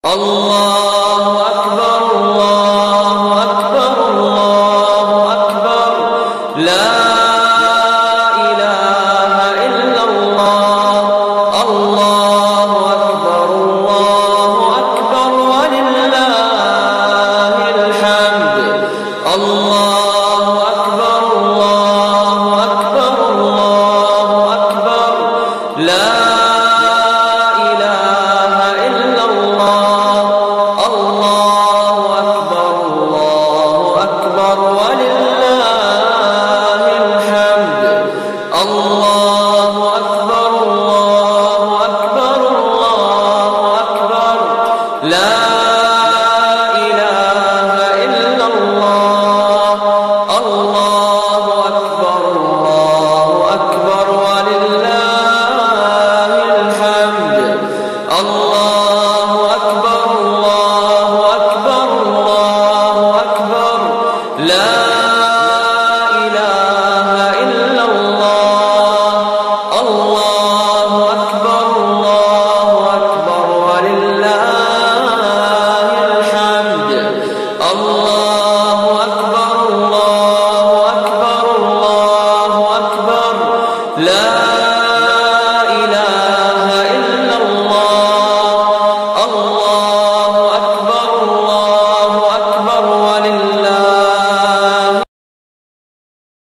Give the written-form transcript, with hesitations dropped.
الله أكبر الله أكبر الله أكبر لا إله إلا الله الله أكبر ولله الحمد الله أكبر الله أكبر الله أكبر لا الله